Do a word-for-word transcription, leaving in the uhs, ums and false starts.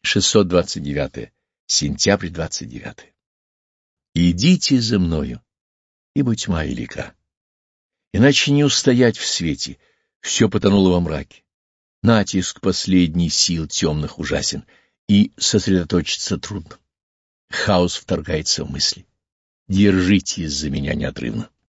шестьсот двадцать девятое. Сентябрь двадцать девятое. Идите за мною, ибо тьма велика. Иначе не устоять в свете, все потонуло во мраке. Натиск последний сил темных ужасен, и сосредоточиться трудно. Хаос вторгается в мысли. Держитесь за меня неотрывно.